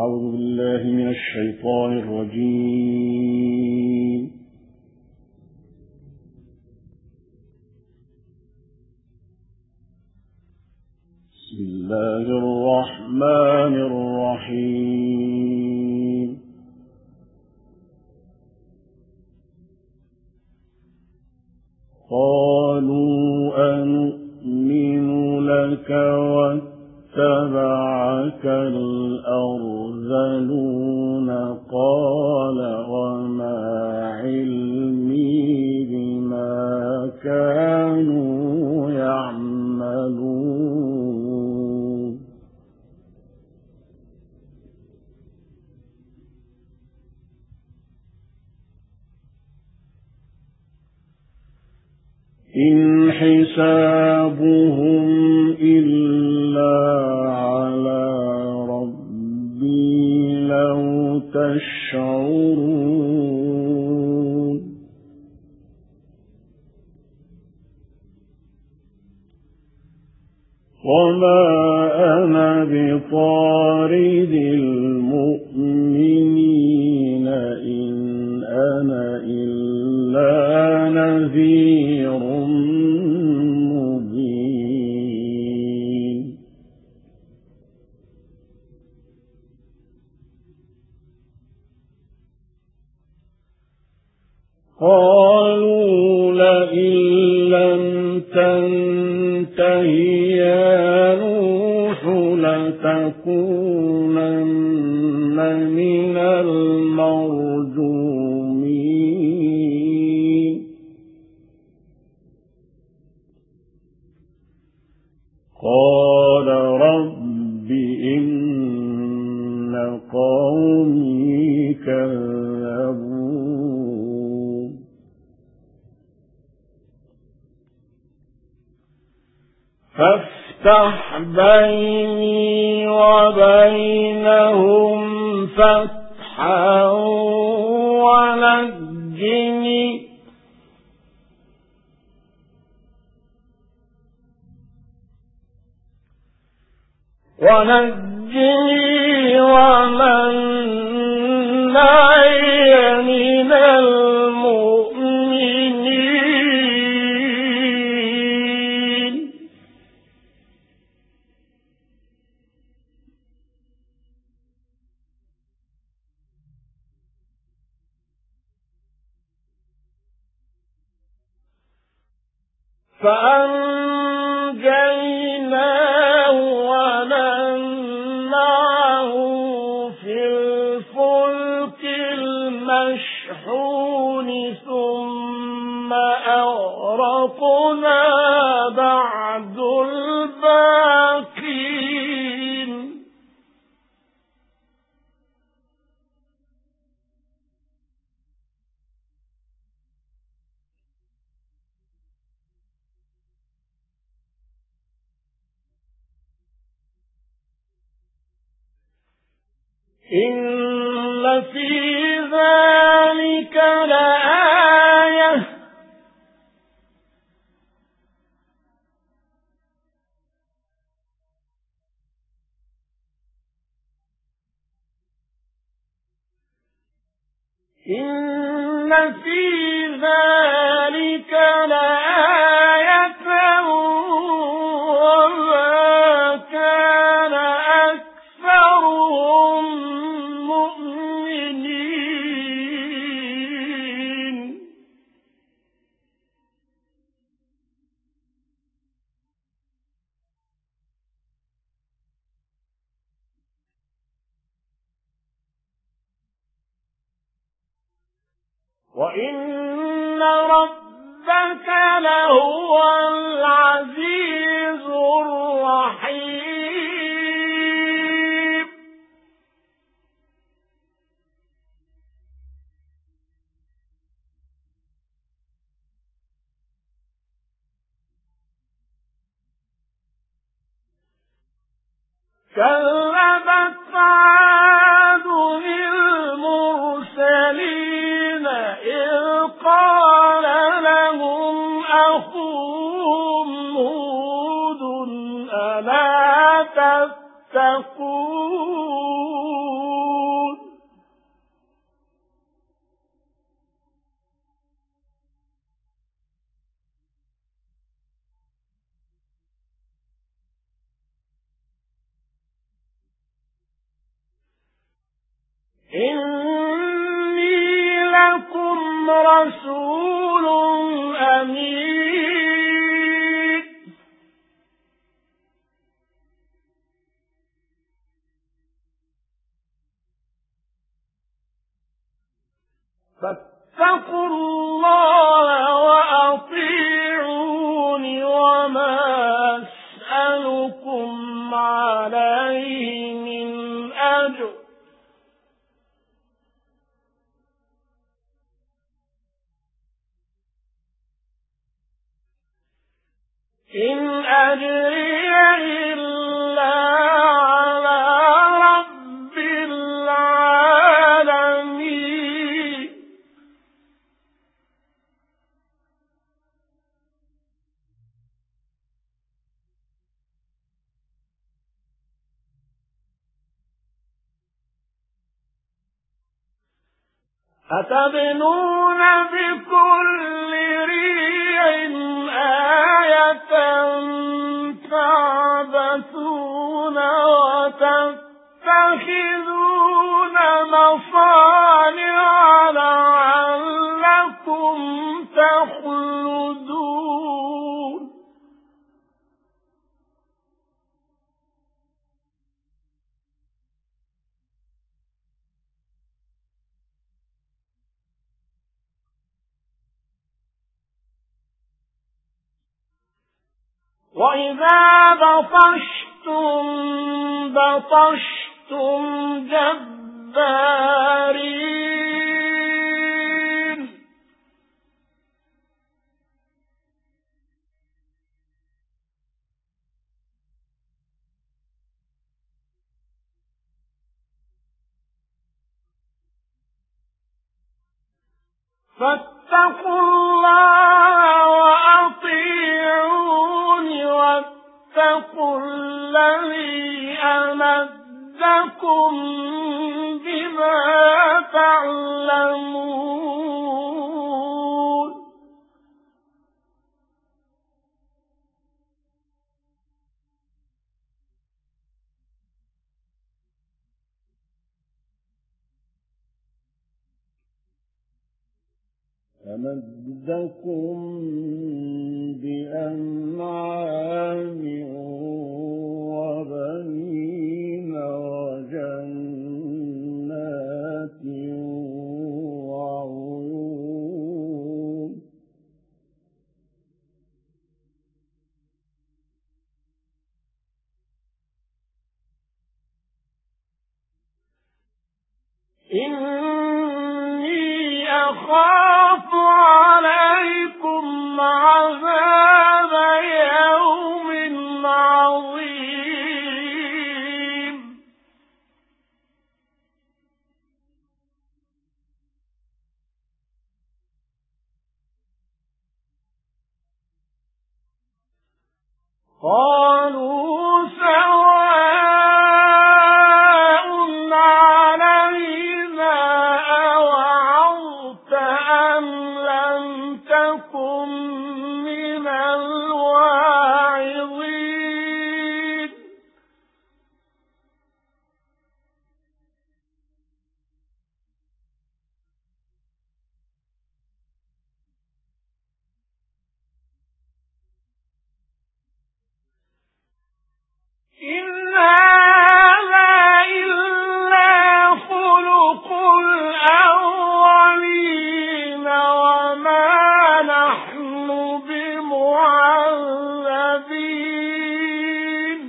أعوذ بالله من الشيطان الرجيم. بسم الله الرحمن الرحيم. قالوا أنؤمن لك واتبعك الأرذلون قال وما علمي بما كانوا يعملون. إن حسابهم إلا على ربي لو تشعرون. وما أنا بطارد المؤمنين إن أنا إلا نذير مبين. قالوا لئن لم تنته يا نوح لتكونن من المرجومين. قال رب إن قومي كذبون. فافتح بيني وبينهم فتحا ونجني ومن معي من المؤمنين. فأنجيناه ومن معه في الفلك المشحون ثم أغرقنا بعد الباقين. إن في ذلك لآية إن في ذلك لآية وما كان أكثرهم مؤمنين. وإن ربك لهو العزيز الرحيم. كذبت عاد المرسلين إذ قال لهم أخوهم هود ألا تتقون. فاتقوا الله وأطيعون وما أسألكم عليه من أجر إن أجري إلا على رب العالمين أتبنون بكل ريع آية تعبثون وتتخذون مصانع لعلكم تخلدون وإذا بطشتم جبارين فاتقوا الله وأطيعون واتقوا الذي أمدكم بما تعلمون أمدكم بأنعام وبنين وجنات وعيون إني أخاف عليكم عذاب يوم عظيم قالوا سواء علينا أوعظت أم لم تكن من الواعظين إن هذا إلا خلق الأولين وما نحن بمعذبين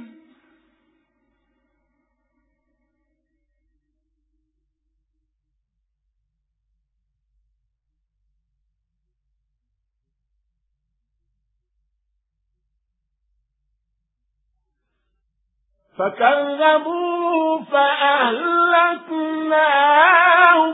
فكذبوا فأهلكناهم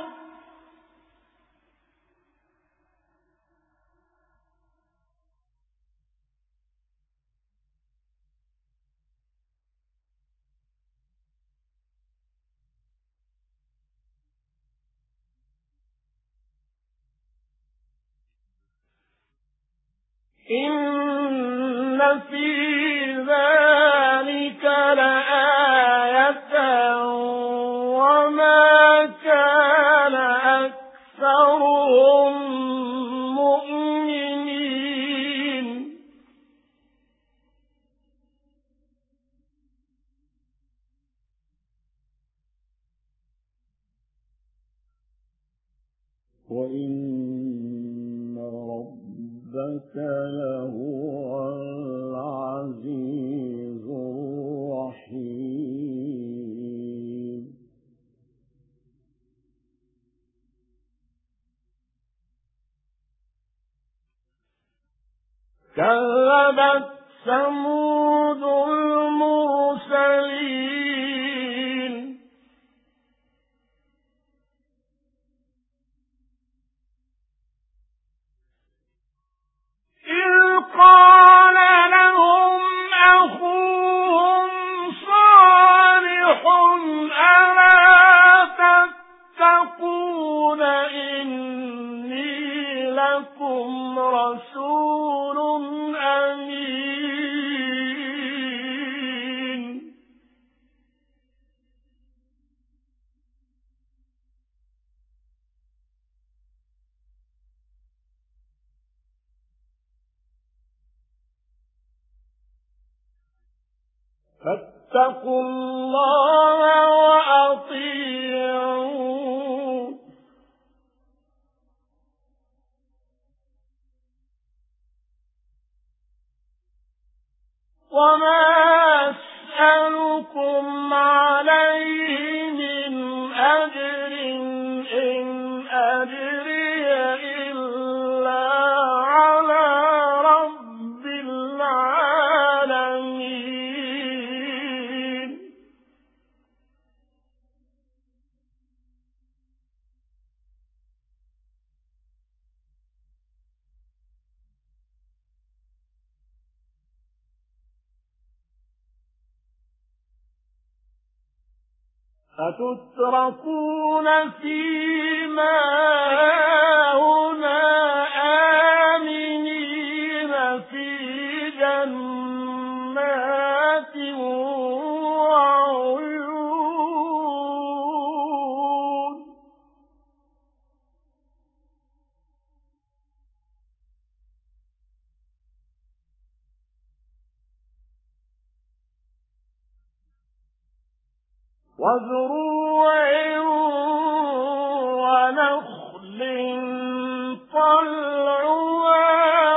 إن في ذلك لآية وما كان أكثرهم مؤمنين وإن ربك لهو العزيز الرحيم. كذبت ثمود المرسلين إذ قال لهم أخوهم صالح ألا تتقون إني لكم رسول أمين. فاتقوا الله وأطيعون. وما أسألكم عليه من أجر إن أجري إلا على رب العالمين. أتتركون فيما هاهنا آمنين في جنات وعيون. وزروع ونخل طلعها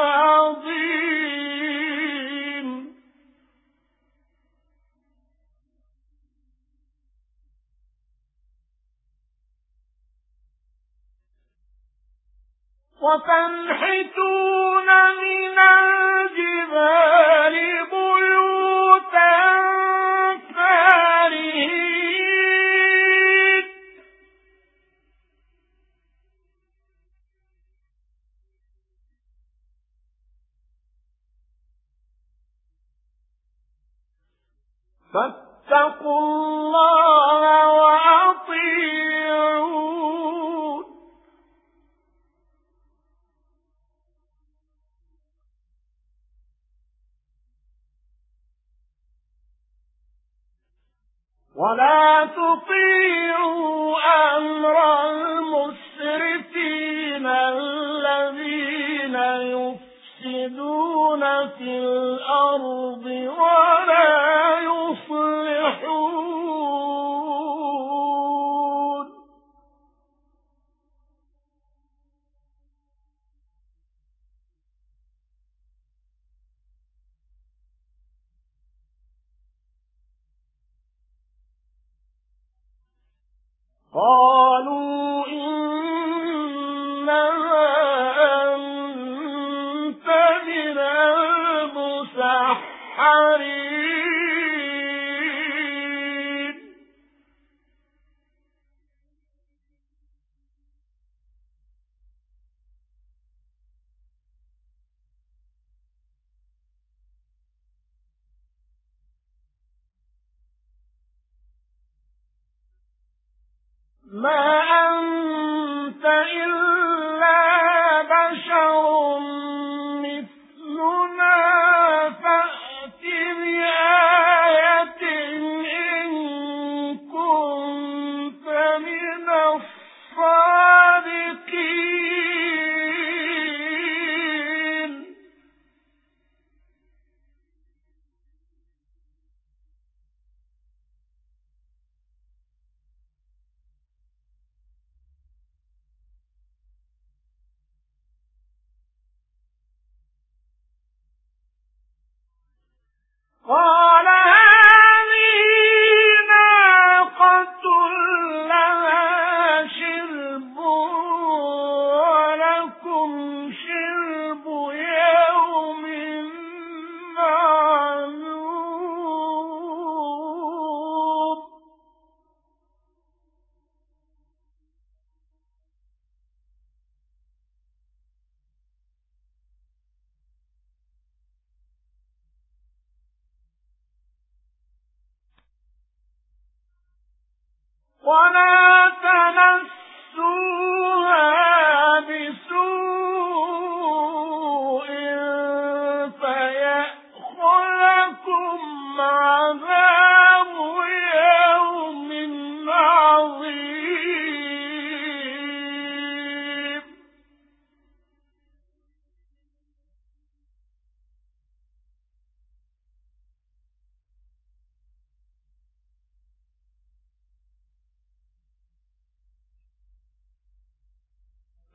عظيم وتنحتون من الجبال بيوتا فارهين. فاتقوا الله وأطيعون. ولا تطيعوا أمر المسرفين الذين يفسدون في الأرض ولا يصلحون. قالوا إنما أنت من المسحرين. ما أنت إلا بشر مثلنا فأت بآية إن كنت من الصادقين.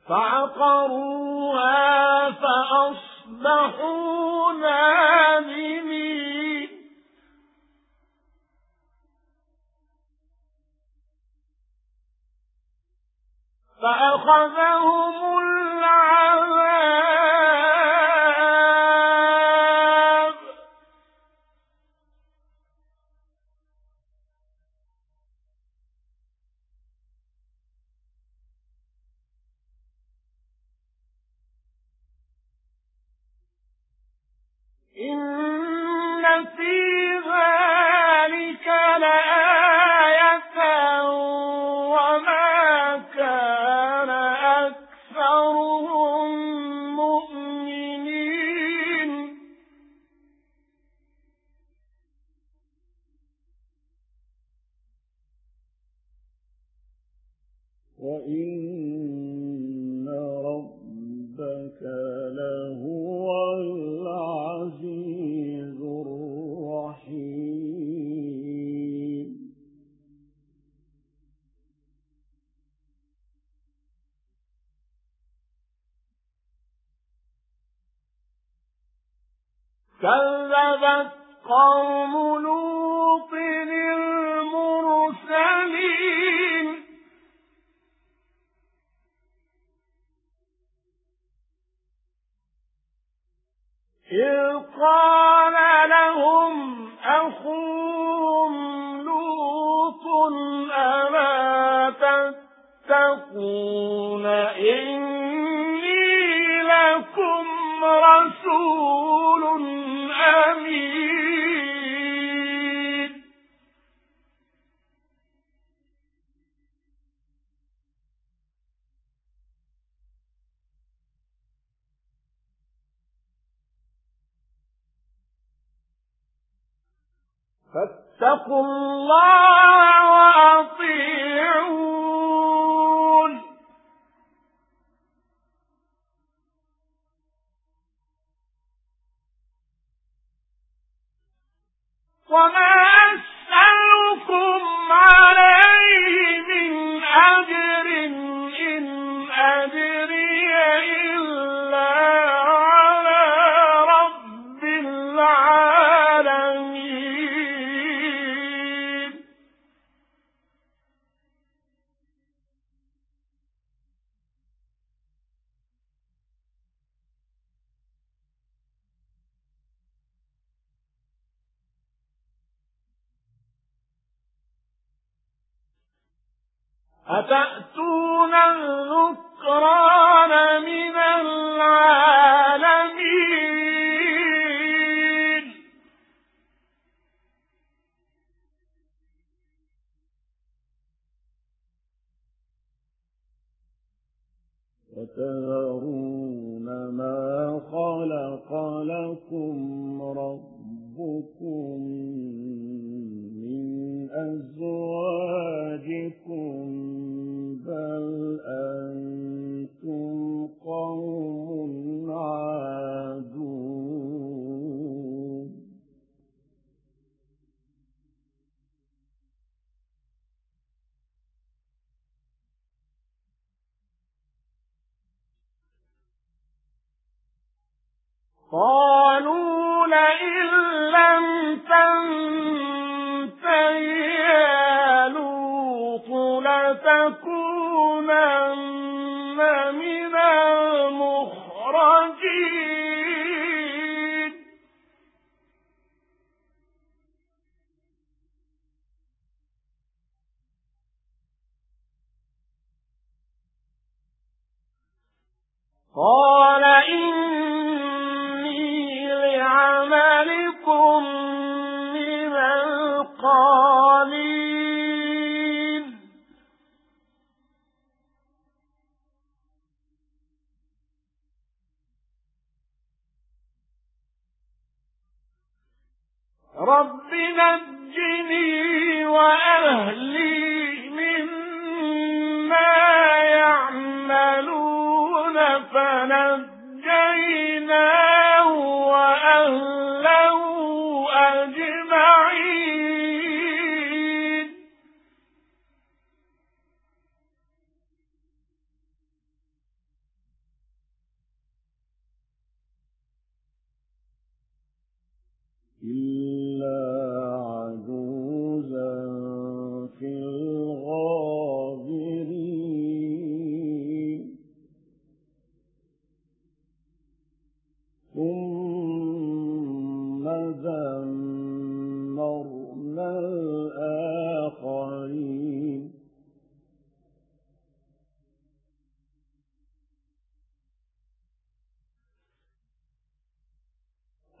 فعقروها فأصبحوا نادمين فأخذهم العذاب إن في ذلك لآية وما كان أكثرهم مؤمنين وإن ربك لهو العزيز الرحيم كذبت قوم لوط المرسلين إذ قال لهم أخوهم لوط ألا تتقون إني لكم رسول أمين فاتقوا الله وأطيعون وما أسألكم عليه من أجر إن أجري إلا على رب العالمين أتأتون الذكران من العالمين وتذرون ما خلق لكم ربكم من أزواجكم بل أنتم قوم عادون قالوا لئن لم تنته يا لوط لتكونن من المخرجين قال إني لعملكم من القالين رب نجني وأهلي مما يعملون فنجيناه وأهله أجمعين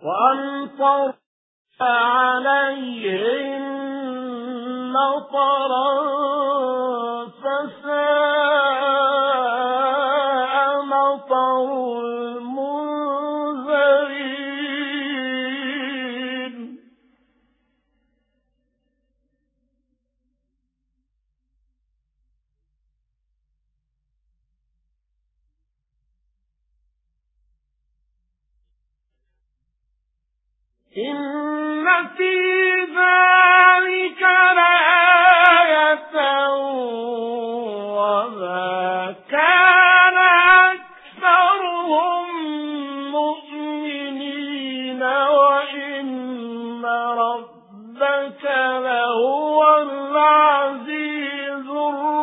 وأمطر عليهم مطرا فساء مطر المنذرين إن في ذلك لآية وما كان أكثرهم مؤمنين وإن ربك لهو العزيز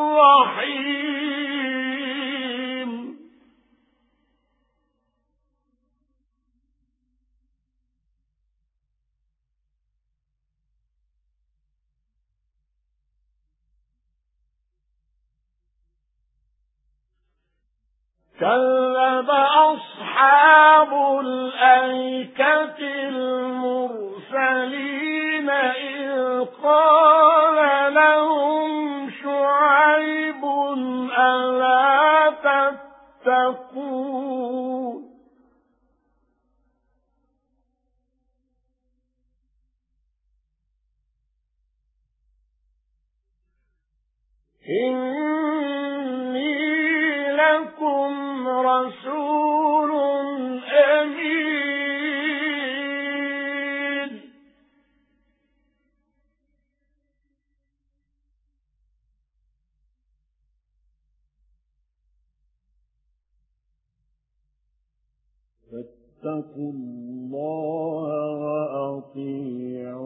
الرحيم كذب أصحاب الأيكة المرسلين إذ قال لهم شعيب ألا تتقون إني لكم رسول أمين فاتقوا الله وأطيعون